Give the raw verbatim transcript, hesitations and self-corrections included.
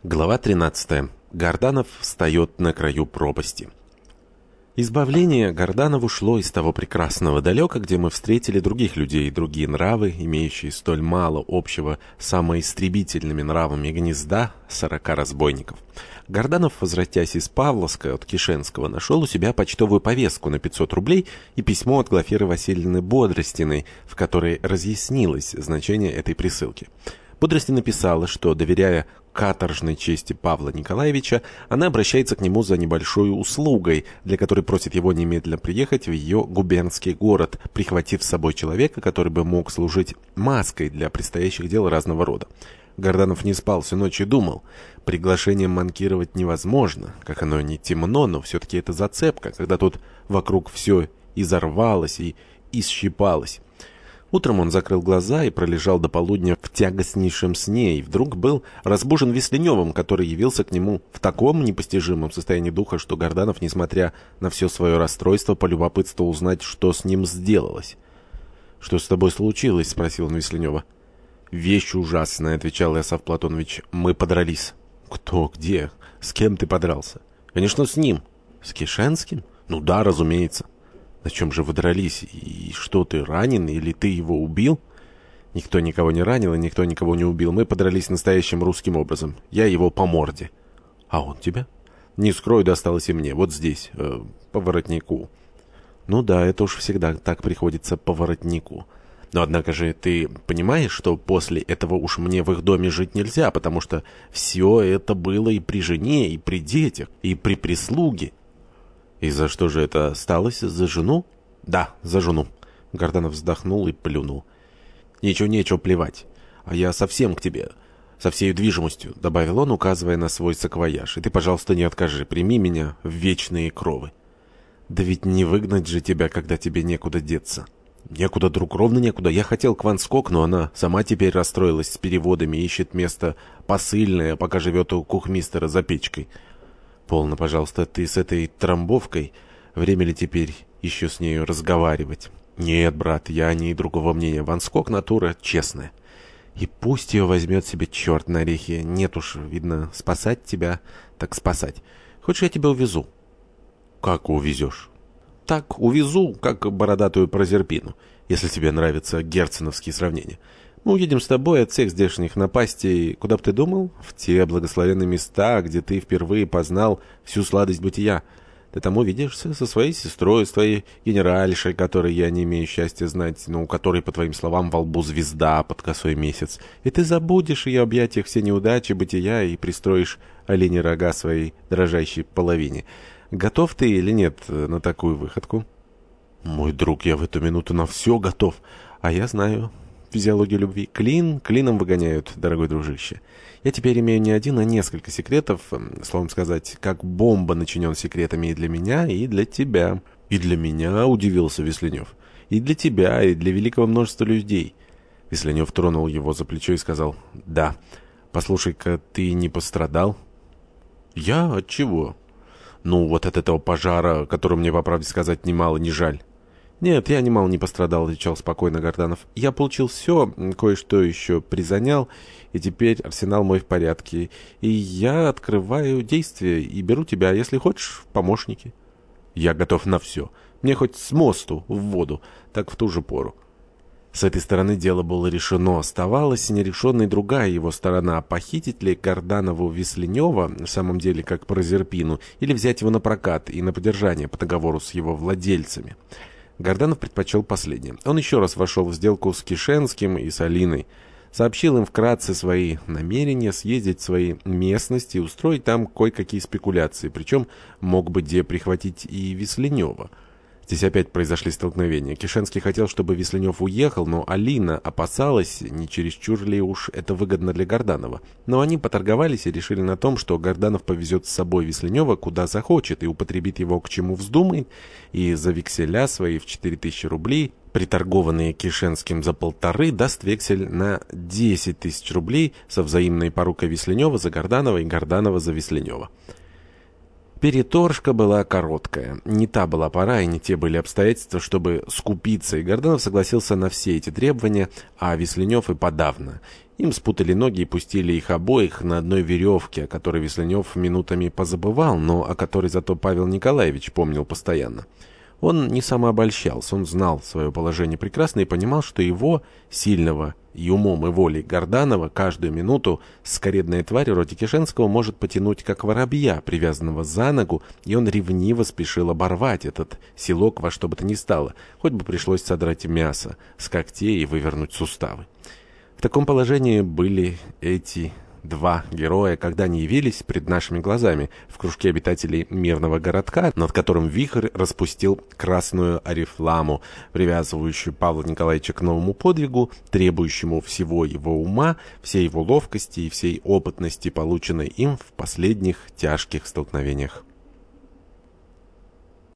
Глава тринадцатая. Горданов встает на краю пропасти. Избавление Горданову шло из того прекрасного далека, где мы встретили других людей, другие нравы, имеющие столь мало общего с самоистребительными нравами гнезда сорока разбойников. Горданов, возвратясь из Павловска от Кишенского, нашел у себя почтовую повестку на пятьсот рублей и письмо от Глафиры Васильевны Бодростиной, в которой разъяснилось значение этой присылки. Бодростина написала, что, доверяя каторжной чести Павла Николаевича, она обращается к нему за небольшой услугой, для которой просит его немедленно приехать в ее губернский город, прихватив с собой человека, который бы мог служить маской для предстоящих дел разного рода. Горданов не спал всю ночь и думал: приглашением манкировать невозможно, как оно не темно, но все-таки это зацепка, когда тут вокруг все изорвалось и исщипалось. Утром он закрыл глаза и пролежал до полудня в тягостнейшем сне, и вдруг был разбужен Весленевым, который явился к нему в таком непостижимом состоянии духа, что Горданов, несмотря на все свое расстройство, полюбопытствовал узнать, что с ним сделалось. «Что с тобой случилось?» — спросил он Весленева. «Вещь ужасная», — отвечал Иосаф Платонович. «Мы подрались». «Кто? Где? С кем ты подрался?» «Конечно, с ним». «С Кишенским?» «Ну да, разумеется». «На чем же вы дрались? И что, ты ранен, или ты его убил?» «Никто никого не ранил, и никто никого не убил. Мы подрались настоящим русским образом. Я его по морде». «А он тебя?» «Не скрою, досталось и мне. Вот здесь, э, по воротнику». «Ну да, это уж всегда так приходится, по воротнику. Но однако же ты понимаешь, что после этого уж мне в их доме жить нельзя, потому что все это было и при жене, и при детях, и при прислуге». «И за что же это осталось? За жену?» «Да, за жену». Горданов вздохнул и плюнул. «Нечего, нечего плевать. А я совсем к тебе, со всей движимостью», — добавил он, указывая на свой саквояж. «И ты, пожалуйста, не откажи, прими меня в вечные кровы». «Да ведь не выгнать же тебя, когда тебе некуда деться». «Некуда, друг, ровно некуда. Я хотел к Ванскок, но она сама теперь расстроилась с переводами, ищет место посыльное, пока живет у кухмистера за печкой». «Полно, пожалуйста, ты с этой трамбовкой. Время ли теперь еще с нею разговаривать?» «Нет, брат, я не другого мнения. Ванскок натура честная. И пусть ее возьмет себе черт на орехи. Нет уж, видно, спасать тебя, так спасать. Хочешь, я тебя увезу?» «Как увезешь?» «Так, увезу, как бородатую Прозерпину, если тебе нравятся герценовские сравнения. Мы уедем с тобой от всех здешних напастей. Куда бы ты думал? В те благословенные места, где ты впервые познал всю сладость бытия. Ты там увидишься со своей сестрой, с твоей генеральшей, которой я не имею счастья знать, но у которой, по твоим словам, во лбу звезда под косой месяц. И ты забудешь ее объятиях все неудачи бытия и пристроишь оленьи рога своей дрожащей половине. Готов ты или нет на такую выходку?» «Мой друг, я в эту минуту на все готов. А я знаю физиологию любви. Клин клином выгоняют, дорогой дружище. Я теперь имею не один, а несколько секретов, словом сказать, как бомба начинен секретами и для меня, и для тебя». «И для меня?» — удивился Весленев. «И для тебя, и для великого множества людей». Весленев тронул его за плечо и сказал: «Да, послушай-ка, ты не пострадал?» «Я? От чего?» «Ну, вот от этого пожара, который мне, по правде сказать, немало не жаль». «Нет, я немало не пострадал», — отвечал спокойно Горданов. «Я получил все, кое-что еще призанял, и теперь арсенал мой в порядке. И я открываю действия и беру тебя, если хочешь, в помощники». «Я готов на все. Мне хоть с мосту в воду, так в ту же пору». С этой стороны дело было решено. Оставалась нерешенной другая его сторона. Похитить ли Горданову Весленева, в самом деле как Прозерпину, или взять его на прокат и на подержание по договору с его владельцами. Горданов предпочел последнее. Он еще раз вошел в сделку с Кишенским и с Алиной. Сообщил им вкратце свои намерения съездить в свои местности и устроить там кое-какие спекуляции. Причем мог бы где прихватить и Весленева. Здесь опять произошли столкновения. Кишенский хотел, чтобы Весленев уехал, но Алина опасалась, не чересчур ли уж это выгодно для Горданова. Но они поторговались и решили на том, что Горданов повезет с собой Весленева куда захочет и употребит его к чему вздумает, и за векселя свои в четыре тысячи рублей, приторгованные Кишенским за полторы, даст вексель на десять тысяч рублей со взаимной порукой Весленева за Горданова и Горданова за Весленева. Переторжка была короткая. Не та была пора и не те были обстоятельства, чтобы скупиться, и Горданов согласился на все эти требования, а Весленев и подавно. Им спутали ноги и пустили их обоих на одной веревке, о которой Весленев минутами позабывал, но о которой зато Павел Николаевич помнил постоянно. Он не самообольщался, он знал свое положение прекрасно и понимал, что его, сильного и умом и волей Горданова, каждую минуту скоредная тварь вроде Кишенского может потянуть, как воробья, привязанного за ногу, и он ревниво спешил оборвать этот селок во что бы то ни стало, хоть бы пришлось содрать мясо с когтей и вывернуть суставы. В таком положении были эти два героя, когда они явились пред нашими глазами в кружке обитателей мирного городка, над которым вихрь распустил красную орифламу, привязывающую Павла Николаевича к новому подвигу, требующему всего его ума, всей его ловкости и всей опытности, полученной им в последних тяжких столкновениях.